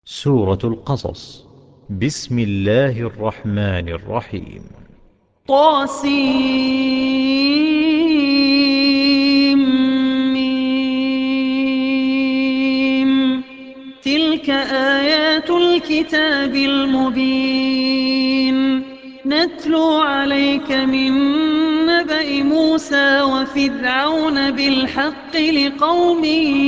سورة القصص. بسم الله الرحمن الرحيم. طاسيم. تلك آيات الكتاب المبين نتلو عليك من نبأ موسى وفرعون بالحق لقوم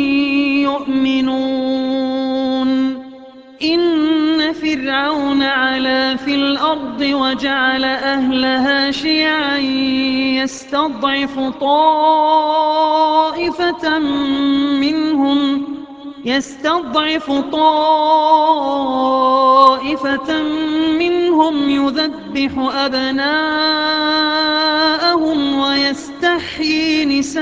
يؤمنون. إن فرعون علا في الأرض وجعل أهلها شيعا يستضعف طائفة منهم يذبح أبناءهم ويستحيي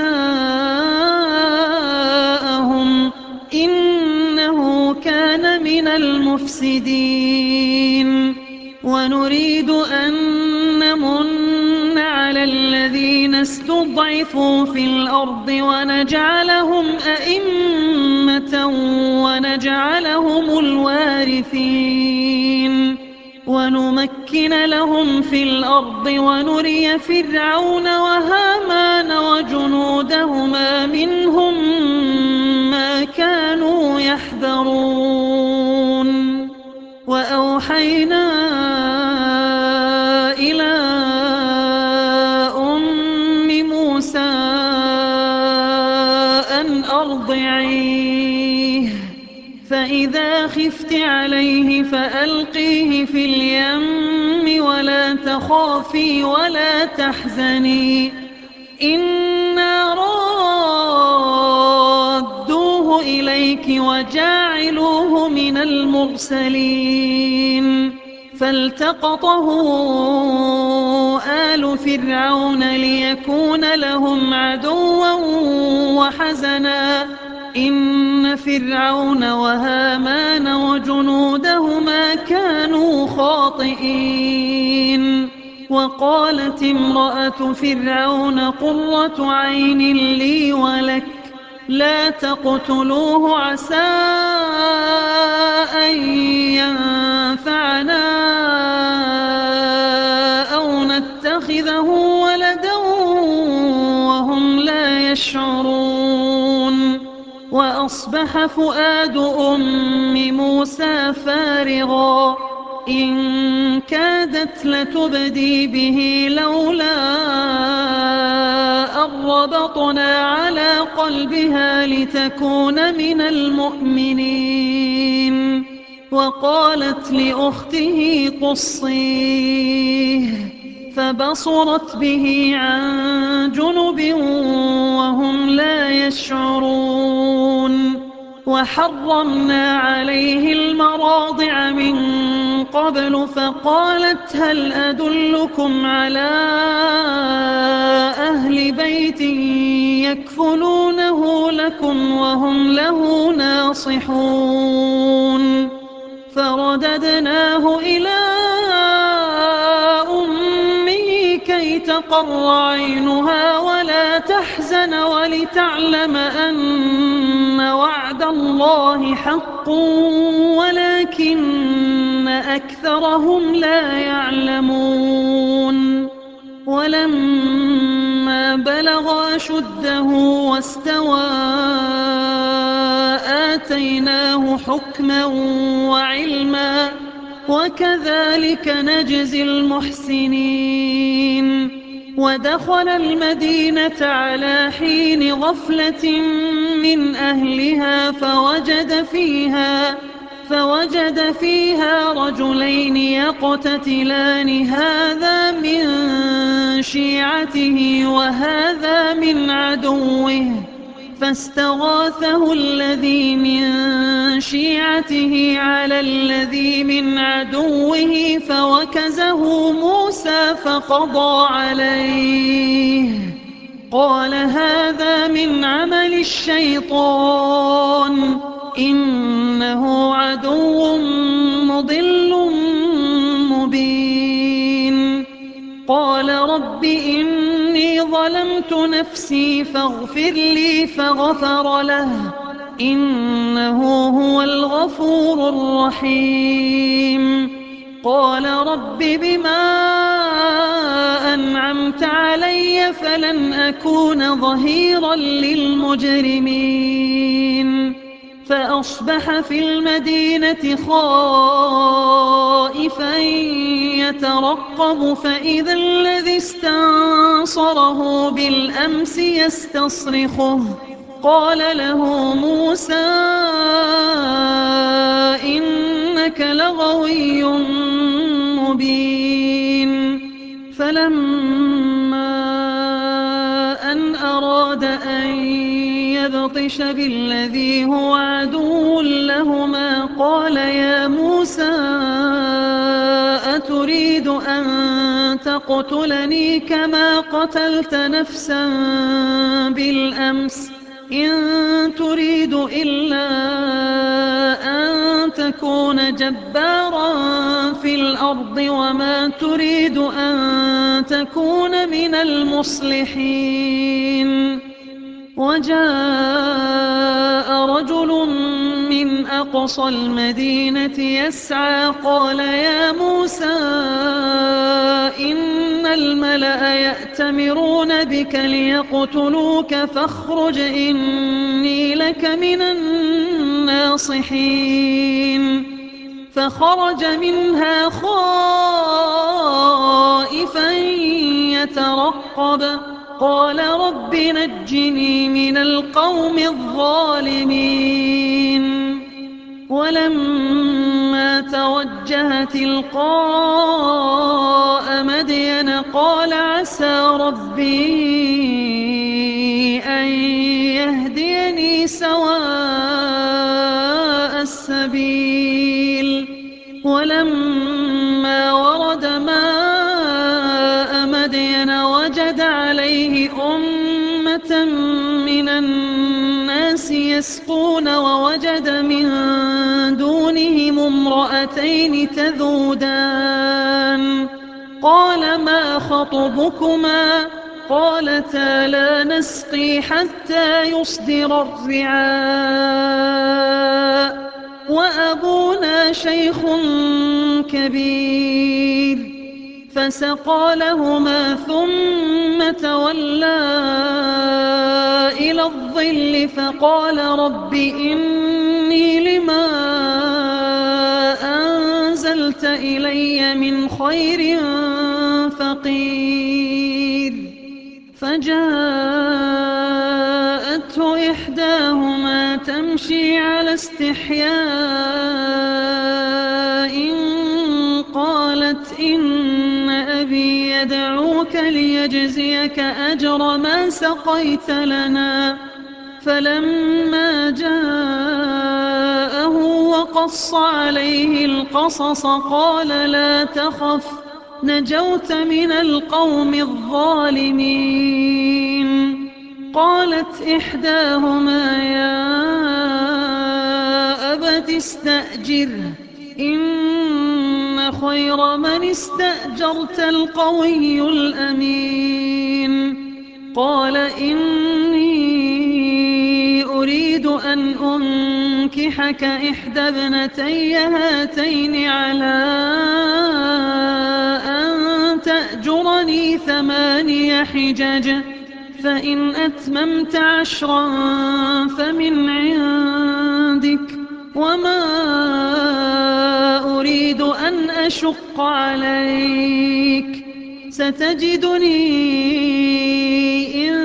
نساءهم إنه كان من المفسدين. ونريد أن نمن على الذين استضعفوا في الأرض ونجعلهم أئمة ونجعلهم الوارثين ونمكن لهم في الأرض ونري فرعون وهامان وجنودهما منهم ما كانوا يحذرون. وأوحينا إلى أم موسى أن أرضعيه فإذا خفت عليه فألقيه في اليم ولا تخافي ولا تحزني إنا رادوه إليك وجاعلوه من المرسلين. فالتقطه آل فرعون ليكون لهم عدوا وحزنا إن فرعون وهامان وجنودهما كانوا خاطئين. وقالت امرأة فرعون قرة عين لي ولك لا تقتلوه عسى أن ينفعنا أو نتخذه ولدا وهم لا يشعرون. وأصبح فؤاد أم موسى فارغا إن كادت لتبدي به لولا أن ربطنا على قلبها لتكون من المؤمنين. وقالت لأخته قصيه فبصرت به عن جنب وهم لا يشعرون. وحرمنا عليه المراضع من قبل فقالت هل أدلكم على أهل بيت يكفلونه لكم وهم له ناصحون. فرددناه إلى أمه كي تقر عينها ولا تحزن ولتعلم أن وعد الله حق ولكن أكثرهم لا يعلمون. ولما بلغ أشده واستوى آتيناه حكما وعلما وكذلك نجزي المحسنين. ودخل المدينة على حين غفلة من أهلها فوجد فيها رجلين يقتتلان هذا من شيعته وهذا من عدوه فاستغاثه الذي من شيعته على الذي من عدوه فوكزه موسى فقضى عليه قال هذا من عمل الشيطان إنه عدو مضل مبين. قال رب إني ظلمت نفسي فاغفر لي فغفر له إنه هو الغفور الرحيم. قال رب بما أنعمت علي فلن أكون ظهيرا للمجرمين. فأصبح في المدينة خائفا يترقب فإذا الذي استنصره بالأمس يستصرخه. قال له موسى إنك لغوي مبين. فلما أن أراد أن يبطش بالذي هو عدو لهما قال يا موسى أتريد أن تقتلني كما قتلت نفسا بالأمس إن تريد إلا أن تكون جبارا في الأرض وما تريد أن تكون من المصلحين. وجاء رجل من أقصى المدينة يسعى قال يا موسى إن الملأ يأتمرون بك ليقتلوك فاخرج إني لك من الناصحين. فخرج منها خائفا يترقب قال رب نجني من القوم الظالمين. ولما توجه تلقاء مدين قال عسى ربي أن يهديني سواء السبيل. ولما ورد ماء مدين وجد عليه أمة من الناس يسقون ووجد من دونهم امرأتين تذودان. قال ما خطبكما قالتا لا نسقي حتى يصدر الرعاء وأبونا شيخ كبير. فسقى لهما ثم تولى إلى الظل فقال رب إني لما أنزلت إلي من خير فقير. فجاءته إحداهما تمشي على استحياء قالت إن أبي يدعوك ليجزيك أجر ما سقيت لنا. فلما جاءه وقص عليه القصص قال لا تخف نجوت من القوم الظالمين. قالت إحداهما يا أبت استأجره إن خير من استأجرت القوي الأمين. قال إني أريد أن أنكحك إحدى ابنتي هاتين على أن تأجرني 8 حجج فإن أتممت 10 فمن عندك وما أريد أن أشق عليك ستجدني إن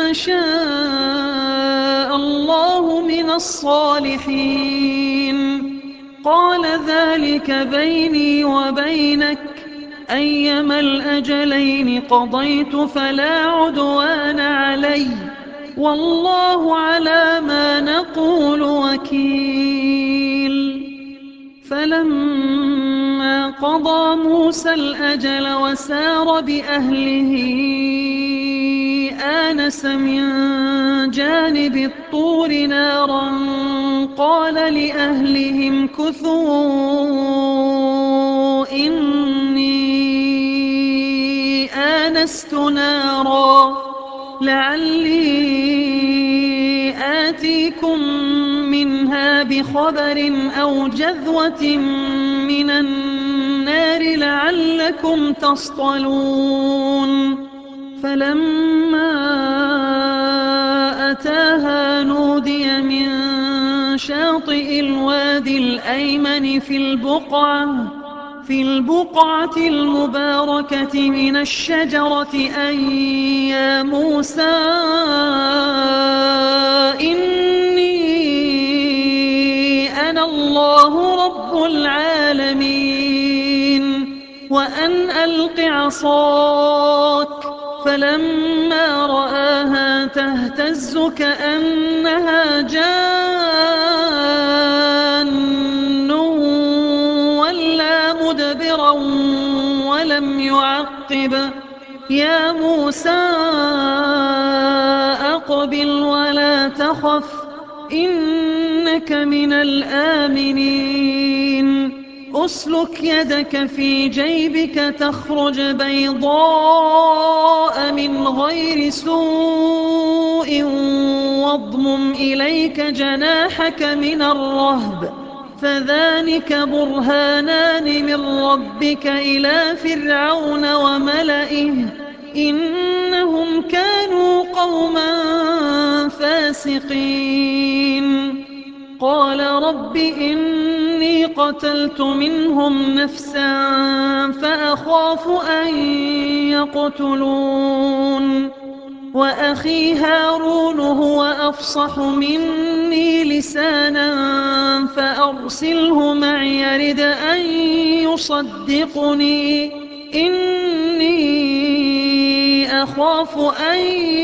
شاء الله من الصالحين. قال ذلك بيني وبينك أيما الأجلين قضيت فلا عدوان علي والله على ما نقول وكيل. فلما قضى موسى الأجل وسار بأهله آنس من جانب الطور نارا قال لأهلهم كثوا إني آنست نارا لعلي آتيكم منها بخبر أو جذوة من النار لعلكم تصطلون فلما أتاها نودي من شاطئ الوادي الأيمن في البقعة المباركة من الشجرة أن يا موسى إني أنا الله رب العالمين وأن ألق عصاك فلما رآها تهتز كأنها جان ولا مدبرا ولم يعقب يا موسى أقبل ولا تخف إنك من الآمنين أسلك يدك في جيبك تخرج بيضاء من غير سوء واضمم إليك جناحك من الرهب فذلك برهانان من ربك إلى فرعون وملئه إنهم كانوا قوما فاسقين قال رب إني قتلت منهم نفسا فأخاف أن يقتلون وأخي هارون هو أفصح مني لسانا فأرسله معي يرد أن يصدقني إني أخاف أن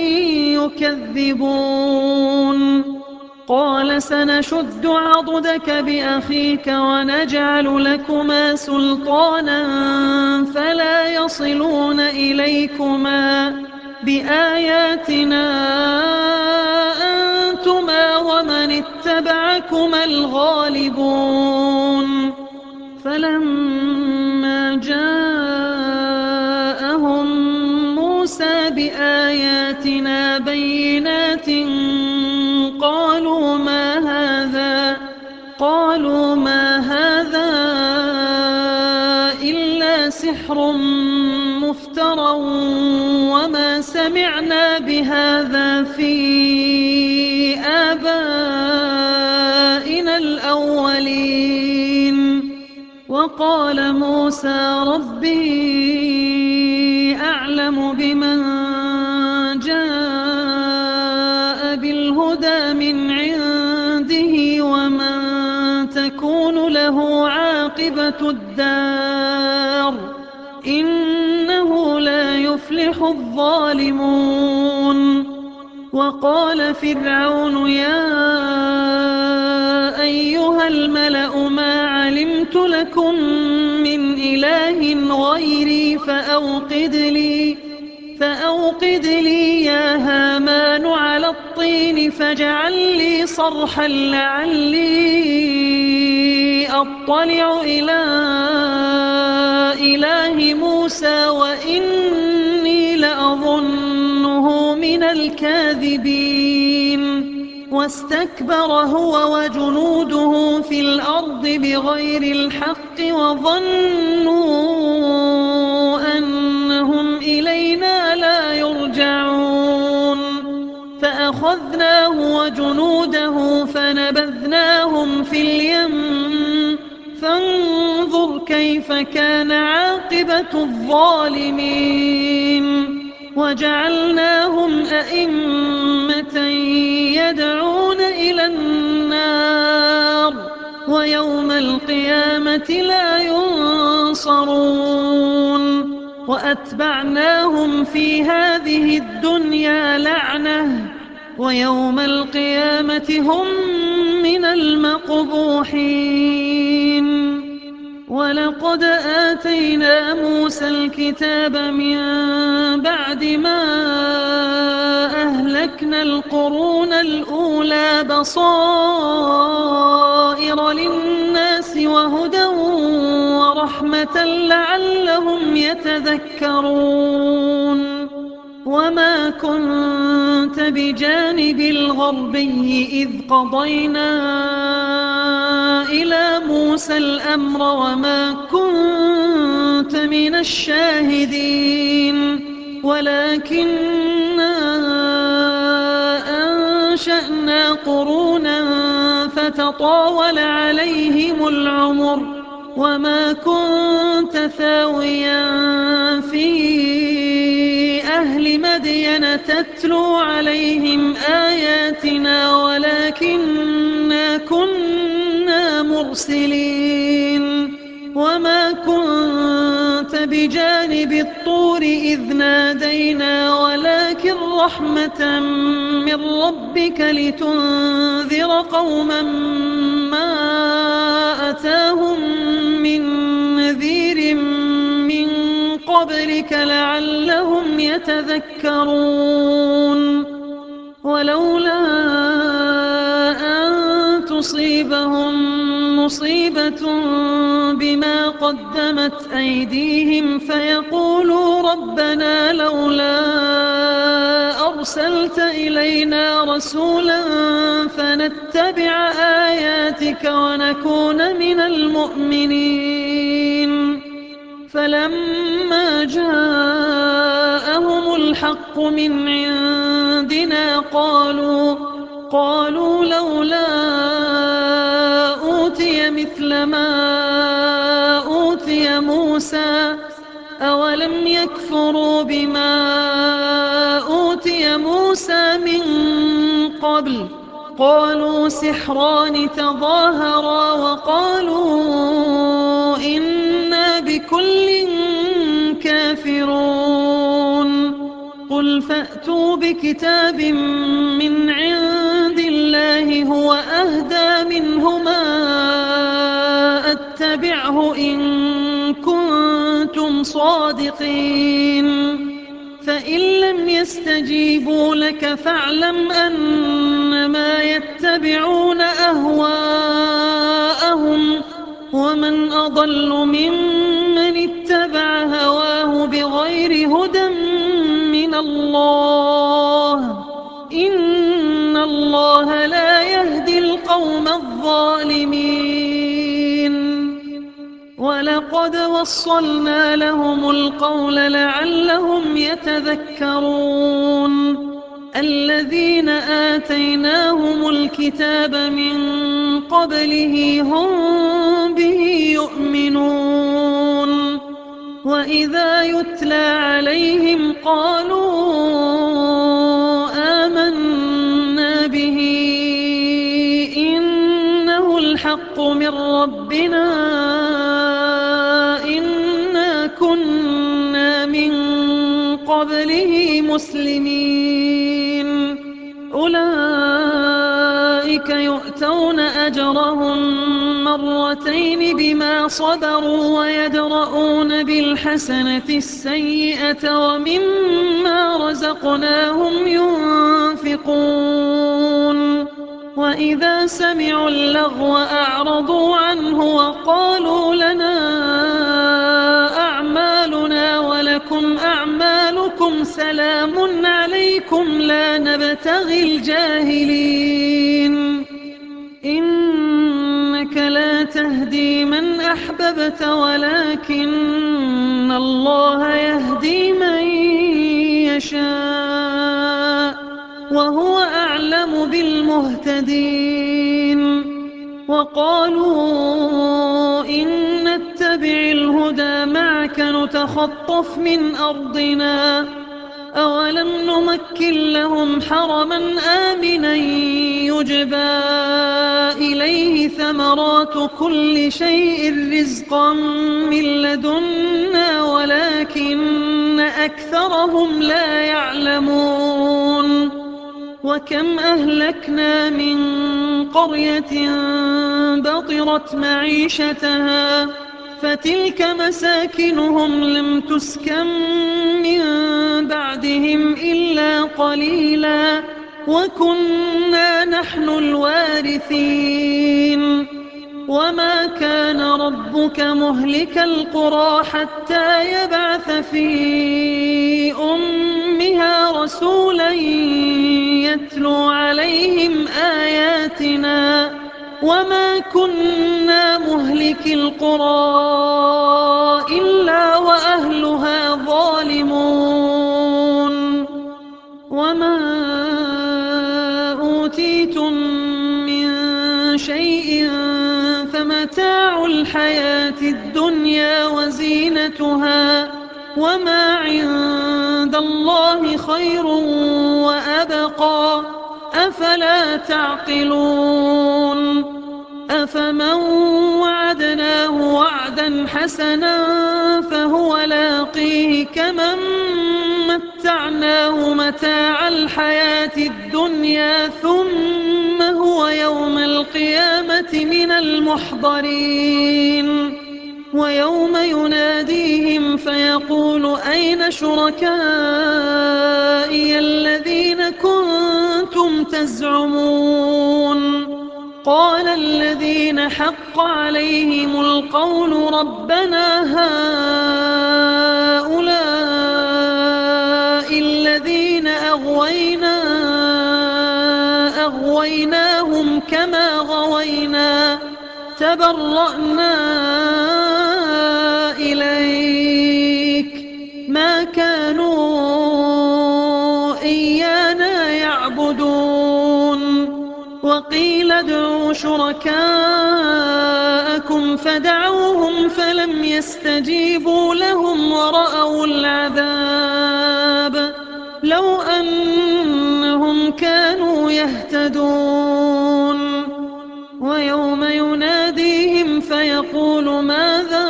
يكذبون قال سنشد عضدك بأخيك ونجعل لكما سلطانا فلا يصلون إليكما بآياتنا أنتما ومن اتبعكما الغالبون فلما جاءهم موسى بآياتنا بينات قالوا ما هذا إلا سحر مفترى وما سمعنا بهذا في آبائنا الأولين وقال موسى ربي أعلم بمن جاء بالهدى من عنده ومن تكون له عاقبة الدار إنه لا يفلح الظالمون وقال فرعون يا أيها الملأ ما علمت لكم من إله غيري فأوقد لي يا هامان على الطين فاجعل لي صرحا لعلي أطلع إلى إله موسى وإني لأظنه من الكاذبين واستكبر هو وجنوده في الأرض بغير الحق وظنوا أنهم إلينا لا يرجعون فأخذناه وجنوده فنبذناهم في اليم فانظر كيف كان عاقبة الظالمين وجعلناهم أئمة يدعون إلى النار ويوم القيامة لا ينصرون وأتبعناهم في هذه الدنيا لعنة ويوم القيامة هم من المقبوحين ولقد آتينا موسى الكتاب من بعد ما أهلكنا القرون الأولى بصائر للناس وهدى ورحمة لعلهم يتذكرون وما كنت بجانب الغربي إذ قضينا إلى موسى الأمر وما كنت من الشاهدين ولكننا أنشأنا قرونا فتطاول عليهم العمر وما كنت ثاويا في أهل مدين تتلو عليهم آياتنا ولكننا كنا مرسلين وما كنت بجانب الطور إذ نادينا ولكن رحمة من ربك لتنذر قوما ما أتاهم من نذير من قبلك لعلهم يتذكرون ولولا أن تصيبهم مصيبة بما قدمت أيديهم فيقولوا ربنا لولا أرسلت إلينا رسولا فنتبع آياتك ونكون من المؤمنين فلما جاءهم الحق من عندنا قالوا لولا أوتي مثل ما أوتي موسى أولم يكفروا بما أوتي موسى من قبل قالوا سحران تظاهرا وقالوا إنا بكل كافرون قل فأتوا بكتاب من عند الله هو أهدى منهما أتبعه إن كنتم صادقين فإن لم يستجيبوا لك فاعلم أنما يتبعون أهواءهم ومن أضل ممن اتبع هواه بغير هدى من الله إن الله لا يهدي القوم الظالمين ولقد وصلنا لهم القول لعلهم يتذكرون الذين آتيناهم الكتاب من قبله هم به يؤمنون وإذا يتلى عليهم قالوا آمنا به إنه الحق من ربنا إنا كنا من قبله مسلمين أولئك يؤتون أجرهم مرتين بما صبروا ويدرؤون بالحسنة السيئة ومما رزقناهم ينفقون وإذا سمعوا اللغو أعرضوا عنه وقالوا لنا أعمالنا ولكم أعمالكم سلام عليكم لا نبتغي الجاهلين إنك لا تهدي من أحببت ولكن الله يهدي من يشاء وهو أعلم بالمهتدين وقالوا إن نتبع الهدى معك نتخطف من أرضنا أولم نمكن لهم حرما آمنا يجبى إليه ثمرات كل شيء رزقا من لدنا ولكن أكثرهم لا يعلمون وكم أهلكنا من قرية بطرت معيشتها فتلك مساكنهم لم تسكن من بعدهم إلا قليلا وكنا نحن الوارثين وما كان ربك مهلك القرى حتى يبعث في أمها فيها رسولا يتلو عليهم آياتنا وما كنا مهلكي القرى إلا وأهلها ظالمون وما أوتيتم من شيء فمتاع الحياة الدنيا وزينتها وما عند الله خير وأبقى أفلا تعقلون أفمن وعدناه وعدا حسنا فهو لاقيه كمن متعناه متاع الحياة الدنيا ثم هو يوم القيامة من المحضرين ويوم يناديهم فيقول أين شركائي الذين كنتم تزعمون قال الذين حق عليهم القول ربنا هؤلاء الذين أغويناهم كما غوينا تبرأنا إليك ما كانوا إيانا يعبدون وقيل ادعوا شركاءكم فدعوهم فلم يستجيبوا لهم ورأوا العذاب لو أنهم كانوا يهتدون ويوم يناديهم فيقول ماذا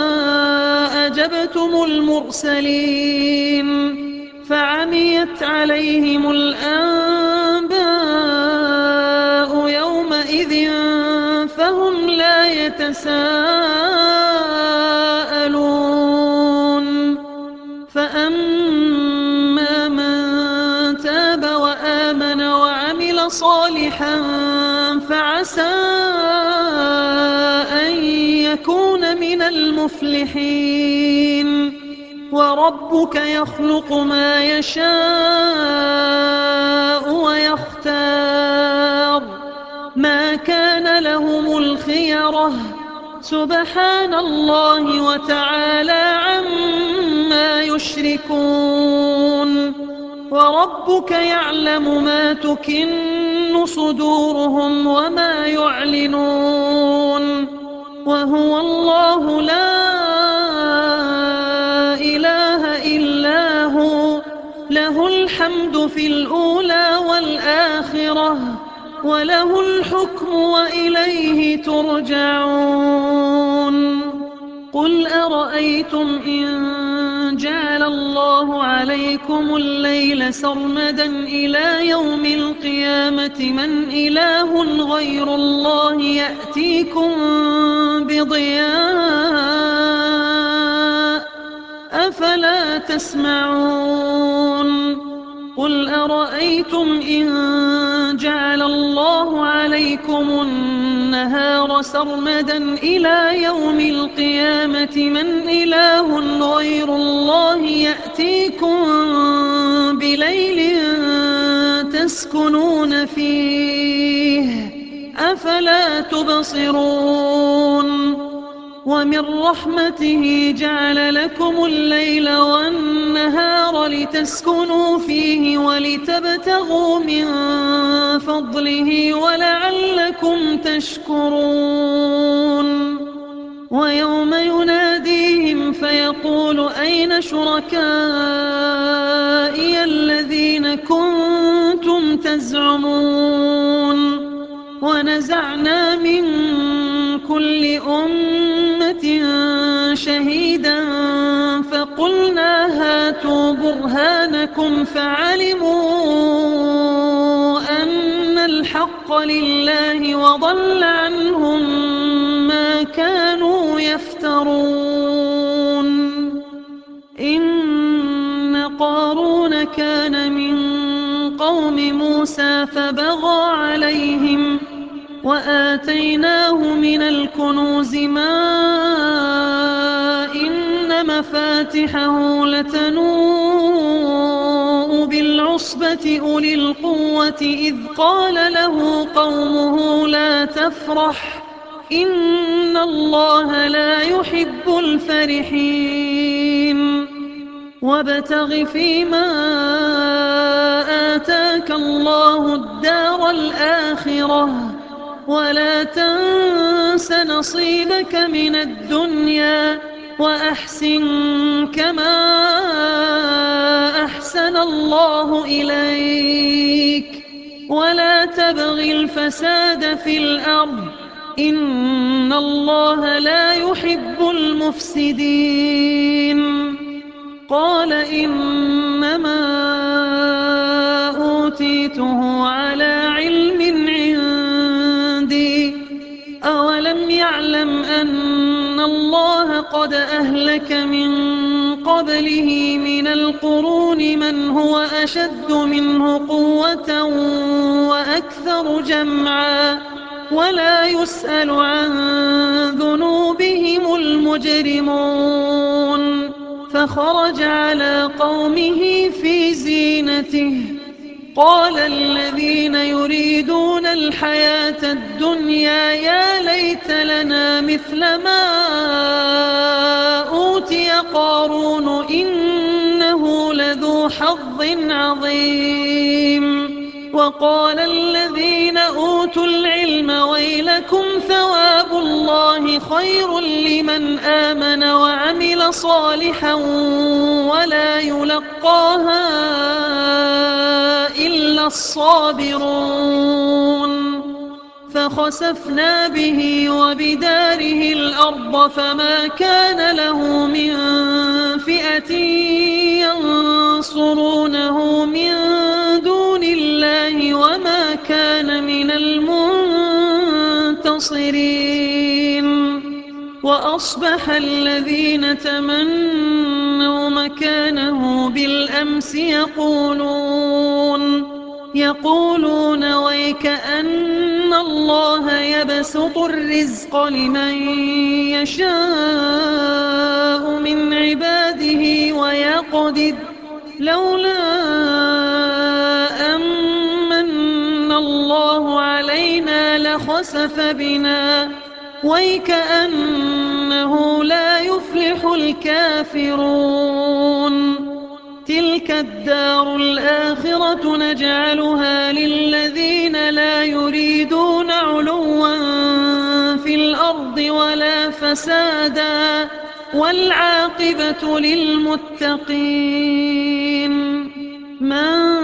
أجبتم المرسلين فعميت عليهم الأنباء يومئذ فهم لا يتساءلون فأما من تاب وآمن وعمل صالحا فعسى أن يكون من المفلحين وربك يخلق ما يشاء ويختار ما كان لهم الخيرة سبحان الله وتعالى عما يشركون وربك يعلم ما تكن صدورهم وما يعلنون وهو الله لا إله إلا هو له الحمد في الأولى والآخرة وله الحكم وإليه ترجعون قل أرأيتم إن جعل الله عليكم الليل سرمدا إلى يوم القيامة من إله غير الله يأتيكم بضياء أفلا تسمعون قل أرأيتم إن جعل الله عليكم النهار سرمدا إلى يوم القيامة من إله غير الله يأتيكم بليل تسكنون فيه أفلا تبصرون ومن رحمته جعل لكم الليل والنهار لتسكنوا فيه ولتبتغوا من فضله ولعلكم تشكرون ويوم يناديهم فيقول أين شركائي الذين كنتم تزعمون ونزعنا من كل أمة شهيدا فقلنا هاتوا برهانكم فعلموا أن الحق لله وضل عنهم ما كانوا يفترون إن قارون كان من قوم موسى فبغى عليهم وآتيناه من الكنوز ما إن مفاتحه لتنوء العصبة أولي القوة إذ قال له قومه لا تفرح إن الله لا يحب الفرحين وابتغ فيما آتاك الله الدار الآخرة ولا تنس نصيبك من الدنيا وأحسن كما أحسن الله إليك ولا تبغ الفساد في الأرض إن الله لا يحب المفسدين قال إنما أوتيته على علم عندي أولم يعلم أن الله قد أهلك من قبله من القرون من هو أشد منه قوة وأكثر جمعا ولا يسأل عن ذنوبهم المجرمون فخرج على قومه في زينته قال الذين يريدون الحياة الدنيا يا ليت لنا مثل ما أوتي قارون إنه لذو حظ عظيم وقال الذين أوتوا العلم ويلكم ثواب الله خير لمن آمن وعمل صالحا ولا يلقاها إلا الصابرون فخسفنا به وبداره الأرض فما كان له من فئة ينصرونه من دون الله وما كان من المنتصرين وأصبح الذين تمنوا مكانه بالأمس يقولون ويكأن الله يبسط الرزق لمن يشاء من عباده ويقدر لولا أمن الله علينا لخسف بنا ويكأنه لا يفلح الكافرون تلك الدار الآخرة نجعلها للذين لا يريدون علوا في الأرض ولا فسادا والعاقبة للمتقين من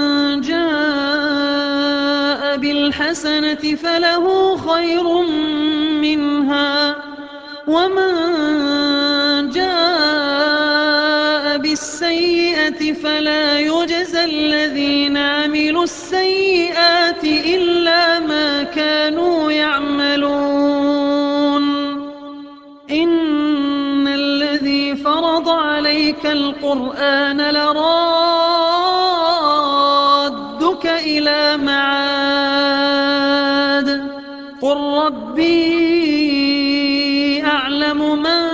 جاء بالحسنة فله خير منها ومن جاء بالسيئة فلا يجزى الذين عملوا السيئات إلا ما كانوا يعملون إن الذي فرض عليك القرآن لرادك إلى معاد قل ربي أعلم من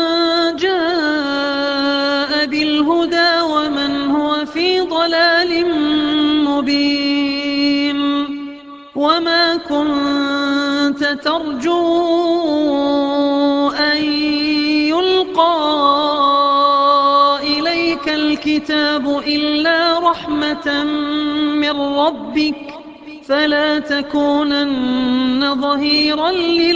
جاء بالهدى ومن هو في ضلال مبين وما كنت ترجو أن يلقى إليك الكتاب إلا رحمة من ربك فلا تكونن ظهيرا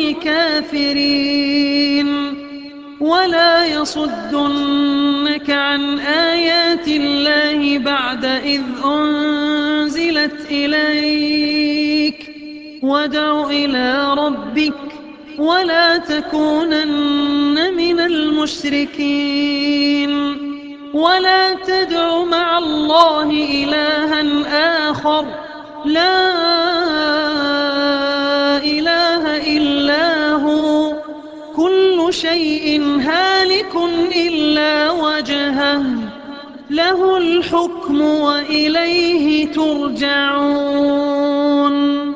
للكافرين ولا يصدنك عن آيات الله بعد إذ أنزلت إليك وادع إلى ربك ولا تكونن من المشركين ولا تدع مع الله إلها آخر لا إله إلا هو كل شيء هالك إلا وجهه له الحكم وإليه ترجعون